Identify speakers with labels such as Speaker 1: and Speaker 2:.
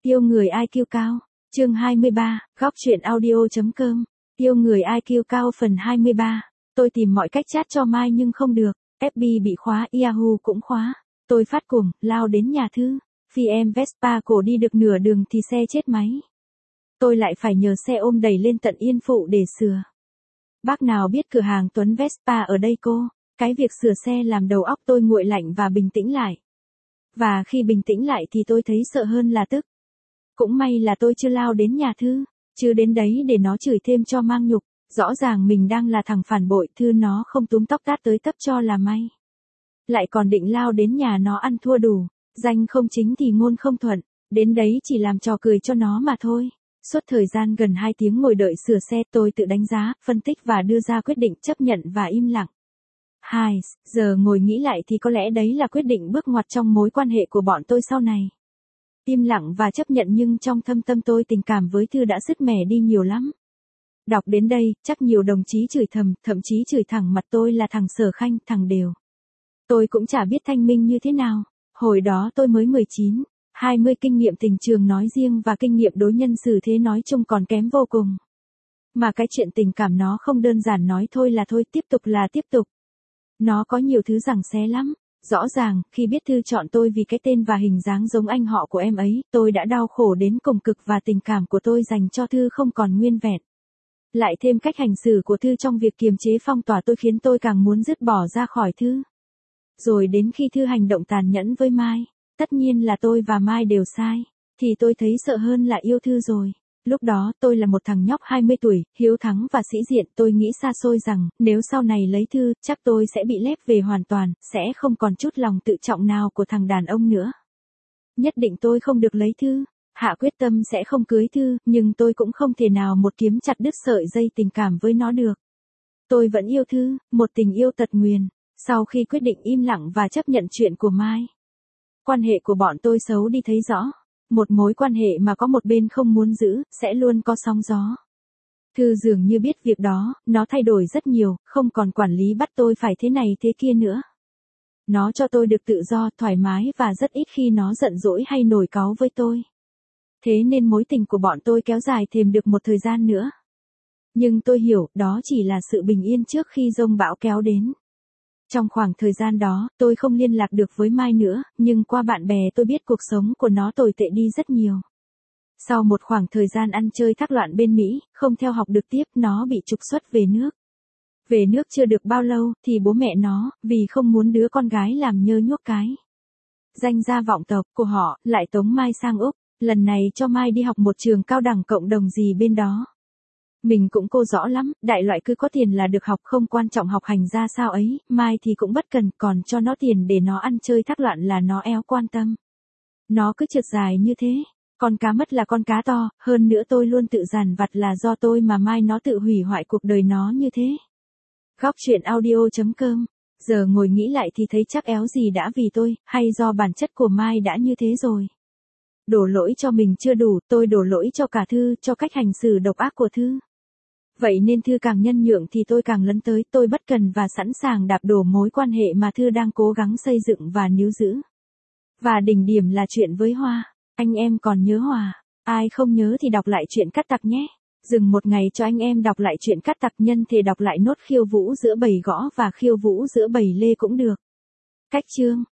Speaker 1: Yêu người IQ cao. Chương 23, góc truyện audio.com. Yêu người IQ cao phần 23. Tôi tìm mọi cách chat cho Mai nhưng không được. FB bị khóa, Yahoo cũng khóa. Tôi phát cuồng, lao đến nhà Thư. Phi em Vespa cổ đi được nửa đường thì xe chết máy. Tôi lại phải nhờ xe ôm đẩy lên tận Yên Phụ để sửa. Bác nào biết cửa hàng Tuấn Vespa ở đây cô? Cái việc sửa xe làm đầu óc tôi nguội lạnh và bình tĩnh lại. Và khi bình tĩnh lại thì tôi thấy sợ hơn là tức. Cũng may là tôi chưa lao đến nhà Thư, chứ đến đấy để nó chửi thêm cho mang nhục. Rõ ràng mình đang là thằng phản bội, Thư nó không túm tóc tát tới tấp cho là may. Lại còn định lao đến nhà nó ăn thua đủ, danh không chính thì ngôn không thuận, đến đấy chỉ làm trò cười cho nó mà thôi. Suốt thời gian gần 2 tiếng ngồi đợi sửa xe, tôi tự đánh giá, phân tích và đưa ra quyết định chấp nhận và im lặng. Giờ ngồi nghĩ lại thì có lẽ đấy là quyết định bước ngoặt trong mối quan hệ của bọn tôi sau này. Im lặng và chấp nhận, nhưng trong thâm tâm tôi tình cảm với Thư đã sứt mẻ đi nhiều lắm. Đọc đến đây, chắc nhiều đồng chí chửi thầm, thậm chí chửi thẳng mặt tôi là thằng Sở Khanh, thằng Đều. Tôi cũng chả biết thanh minh như thế nào. Hồi đó tôi mới 19, 20, kinh nghiệm tình trường nói riêng và kinh nghiệm đối nhân xử thế nói chung còn kém vô cùng. Mà cái chuyện tình cảm nó không đơn giản nói thôi là thôi, tiếp tục là tiếp tục. Nó có nhiều thứ giằng xé lắm. Rõ ràng, khi biết Thư chọn tôi vì cái tên và hình dáng giống anh họ của em ấy, tôi đã đau khổ đến cùng cực và tình cảm của tôi dành cho Thư không còn nguyên vẹn. Lại thêm cách hành xử của Thư trong việc kiềm chế phong tỏa tôi khiến tôi càng muốn dứt bỏ ra khỏi Thư. Rồi đến khi Thư hành động tàn nhẫn với Mai, tất nhiên là tôi và Mai đều sai, thì tôi thấy sợ hơn là yêu Thư rồi. Lúc đó tôi là một thằng nhóc 20 tuổi, hiếu thắng và sĩ diện, tôi nghĩ xa xôi rằng, nếu sau này lấy Thư, chắc tôi sẽ bị lép về hoàn toàn, sẽ không còn chút lòng tự trọng nào của thằng đàn ông nữa. Nhất định tôi không được lấy Thư, hạ quyết tâm sẽ không cưới Thư, nhưng tôi cũng không thể nào một kiếm chặt đứt sợi dây tình cảm với nó được. Tôi vẫn yêu Thư, một tình yêu tật nguyền, sau khi quyết định im lặng và chấp nhận chuyện của Mai. Quan hệ của bọn tôi xấu đi thấy rõ. Một mối quan hệ mà có một bên không muốn giữ, sẽ luôn có sóng gió. Thư dường như biết việc đó, nó thay đổi rất nhiều, không còn quản lý bắt tôi phải thế này thế kia nữa. Nó cho tôi được tự do, thoải mái và rất ít khi nó giận dỗi hay nổi cáu với tôi. Thế nên mối tình của bọn tôi kéo dài thêm được một thời gian nữa. Nhưng tôi hiểu, đó chỉ là sự bình yên trước khi dông bão kéo đến. Trong khoảng thời gian đó, tôi không liên lạc được với Mai nữa, nhưng qua bạn bè tôi biết cuộc sống của nó tồi tệ đi rất nhiều. Sau một khoảng thời gian ăn chơi thác loạn bên Mỹ, không theo học được tiếp, nó bị trục xuất về nước. Về nước chưa được bao lâu, thì bố mẹ nó, vì không muốn đứa con gái làm nhơ nhuốc cái danh gia vọng tộc của họ, lại tống Mai sang Úc, lần này cho Mai đi học một trường cao đẳng cộng đồng gì bên đó. Mình cũng cô rõ lắm, đại loại cứ có tiền là được học, không quan trọng học hành ra sao ấy, Mai thì cũng bất cần, còn cho nó tiền để nó ăn chơi thác loạn là nó éo quan tâm. Nó cứ trượt dài như thế, con cá mất là con cá to, hơn nữa tôi luôn tự dằn vặt là do tôi mà Mai nó tự hủy hoại cuộc đời nó như thế. Góc truyện audio.com. Giờ ngồi nghĩ lại thì thấy chắc éo gì đã vì tôi, hay do bản chất của Mai đã như thế rồi. Đổ lỗi cho mình chưa đủ, tôi đổ lỗi cho cả Thư, cho cách hành xử độc ác của Thư. Vậy nên Thư càng nhân nhượng thì tôi càng lấn tới, tôi bất cần và sẵn sàng đạp đổ mối quan hệ mà Thư đang cố gắng xây dựng và níu giữ. Và đỉnh điểm là chuyện với Hoa. Anh em còn nhớ Hòa? Ai không nhớ thì đọc lại chuyện Cát Tặc nhé. Dừng một ngày cho anh em đọc lại chuyện Cát Tặc, nhân thể đọc lại nốt Khiêu Vũ giữa bầy gõ và Khiêu Vũ giữa bầy lê cũng được. Cách chương.